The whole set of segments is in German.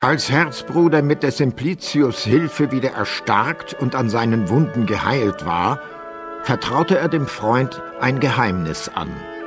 Als Herzbruder mit des Simplicius Hilfe wieder erstarkt und an seinen Wunden geheilt war, vertraute er dem Freund ein Geheimnis an.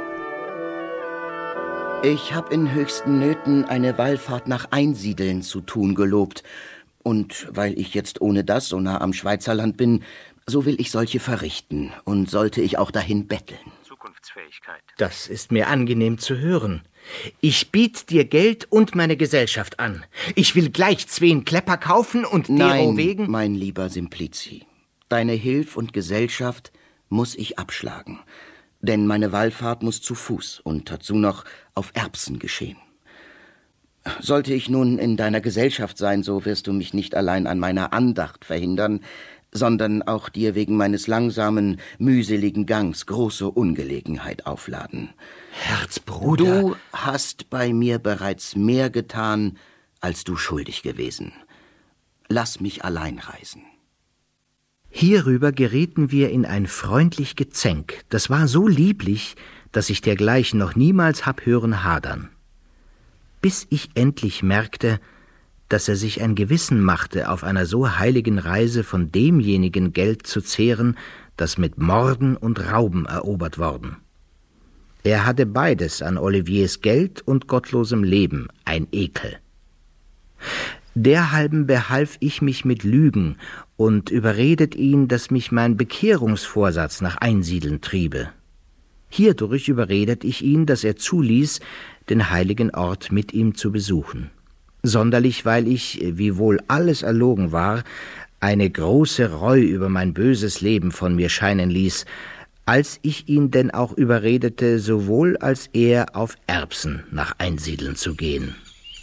Ich habe in höchsten Nöten eine Wallfahrt nach Einsiedeln zu tun gelobt. Und weil ich jetzt ohne das so nah am Schweizerland bin, so will ich solche verrichten. Und sollte ich auch dahin betteln. Zukunftsfähigkeit. Das ist mir angenehm zu hören. Ich biet dir Geld und meine Gesellschaft an. Ich will gleich 2 Klepper kaufen und dero wegen... Nein, mein lieber Simplici. Deine Hilf und Gesellschaft muss ich abschlagen. Denn meine Wallfahrt muss zu Fuß und dazu noch auf Erbsen geschehen. Sollte ich nun in deiner Gesellschaft sein, so wirst du mich nicht allein an meiner Andacht verhindern, sondern auch dir wegen meines langsamen, mühseligen Gangs große Ungelegenheit aufladen. Herzbruder! Du hast bei mir bereits mehr getan, als du schuldig gewesen. Lass mich allein reisen. Hierüber gerieten wir in ein freundlich Gezänk. Das war so lieblich, dass ich dergleichen noch niemals hab hören hadern. Bis ich endlich merkte, dass er sich ein Gewissen machte, auf einer so heiligen Reise von demjenigen Geld zu zehren, das mit Morden und Rauben erobert worden. Er hatte beides an Oliviers Geld und gottlosem Leben, ein Ekel. Derhalben behalf ich mich mit Lügen und überredet ihn, dass mich mein Bekehrungsvorsatz nach Einsiedeln triebe. Hierdurch überredet ich ihn, dass er zuließ, den heiligen Ort mit ihm zu besuchen. Sonderlich, weil ich, wiewohl alles erlogen war, eine große Reu über mein böses Leben von mir scheinen ließ, als ich ihn denn auch überredete, sowohl als er auf Erbsen nach Einsiedeln zu gehen.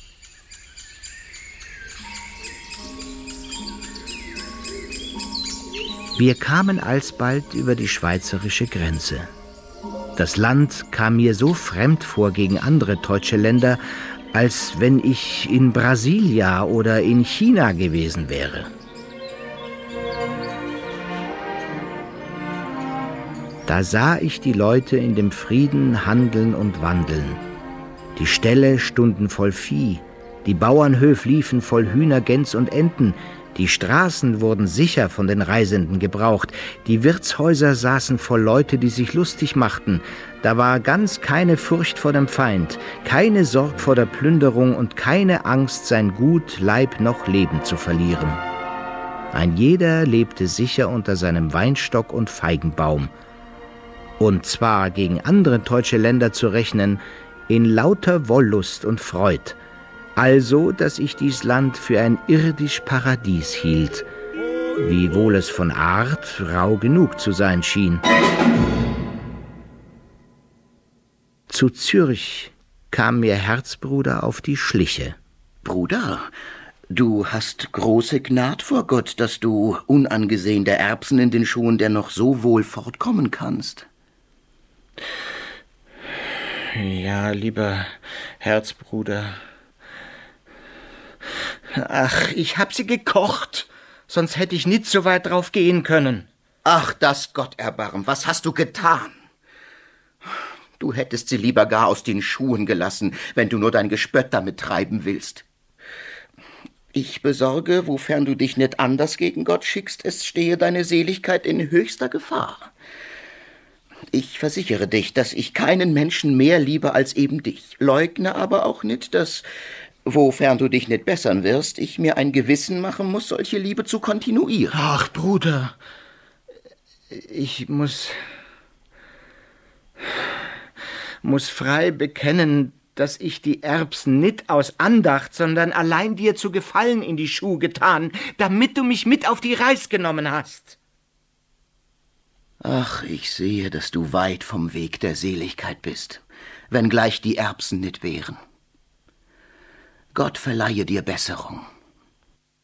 Wir kamen alsbald über die schweizerische Grenze. Das Land kam mir so fremd vor gegen andere deutsche Länder, als wenn ich in Brasilia oder in China gewesen wäre. Da sah ich die Leute in dem Frieden handeln und wandeln. Die Ställe stunden voll Vieh, die Bauernhöfe liefen voll Hühner, Gäns und Enten, die Straßen wurden sicher von den Reisenden gebraucht, die Wirtshäuser saßen voll Leute, die sich lustig machten, da war ganz keine Furcht vor dem Feind, keine Sorg vor der Plünderung und keine Angst, sein Gut, Leib noch Leben zu verlieren. Ein jeder lebte sicher unter seinem Weinstock und Feigenbaum, und zwar gegen andere deutsche Länder zu rechnen, in lauter Wollust und Freud, also, dass ich dies Land für ein irdisch Paradies hielt, wiewohl es von Art rau genug zu sein schien. Zu Zürich kam mir Herzbruder auf die Schliche. Bruder, du hast große Gnad vor Gott, dass du unangesehen der Erbsen in den Schuhen dennoch so wohl fortkommen kannst. Ja, lieber Herzbruder. Ach, ich hab sie gekocht, sonst hätte ich nicht so weit drauf gehen können. Ach, das Gott erbarm, was hast du getan? Du hättest sie lieber gar aus den Schuhen gelassen, wenn du nur dein Gespött damit treiben willst. Ich besorge, wofern du dich nicht anders gegen Gott schickst, es stehe deine Seligkeit in höchster Gefahr. Ich versichere dich, dass ich keinen Menschen mehr liebe als eben dich, leugne aber auch nicht, dass, wofern du dich nicht bessern wirst, ich mir ein Gewissen machen muss, solche Liebe zu kontinuieren. Ach, Bruder, ich muss frei bekennen, dass ich die Erbsen nicht aus Andacht, sondern allein dir zu Gefallen in die Schuhe getan, damit du mich mit auf die Reis genommen hast. Ach, ich sehe, dass du weit vom Weg der Seligkeit bist, wenngleich die Erbsen nicht wären. Gott verleihe dir Besserung.